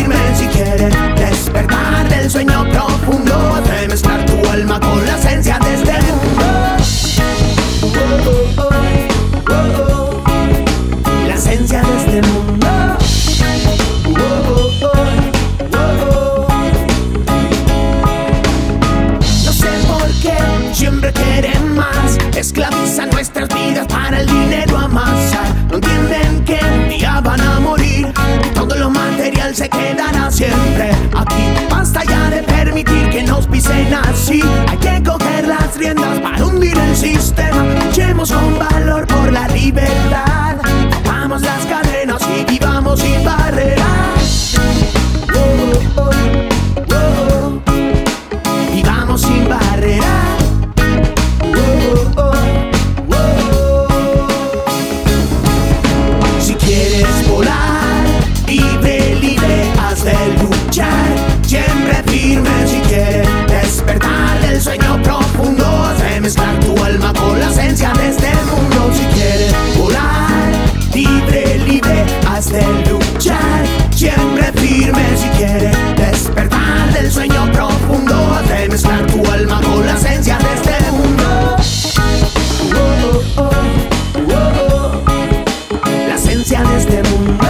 firme si quieres despertar del sueño profundo, de mezclar tu alma con la esencia de este mundo. La esencia de este mundo. No sé por qué siempre quieren más, esclavizan nuestras vidas para el dinero amasar. No entienden que un día van a morir y todo lo material se quedará siempre aquí. Basta ya de permitir que nos pisen así. Hay que coger las riendas para hundir el sistema. Luchemos con valor por la libertad. Rompamos las cadenas y vivamos sin barreras. Vivamos sin barreras. Si quieres volar, libre, libre, has de luchar. Siempre firme si quieres despertar del sueño profundo, has de mezclar tu alma con la esencia de este mundo. Si quieres volar, libre, libre, has de luchar. Siempre firme si quieres despertar del sueño profundo, has de mezclar tu alma con la esencia de este mundo. La esencia de este mundo.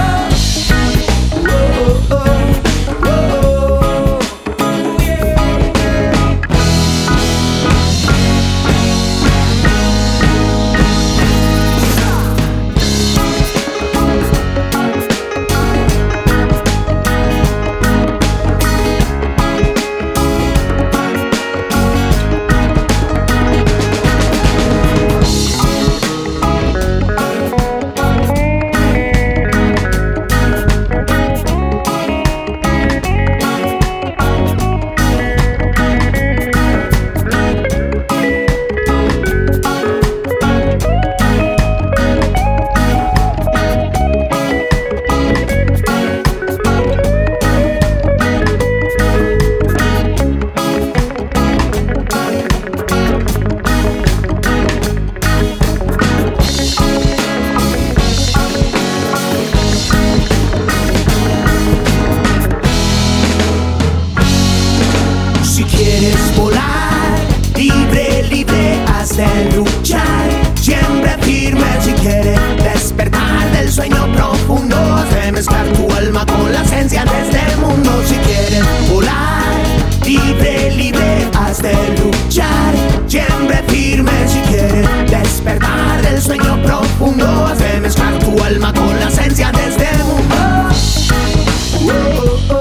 Si quieres volar, libre, libre, has de luchar. Siempre firme si quieres despertar del sueño profundo, has de mezclar tu alma con la esencia de este mundo. Si quieres volar, libre, libre, has de luchar. Siempre firme si quieres despertar del sueño profundo, has de mezclar tu alma con la esencia de este mundo.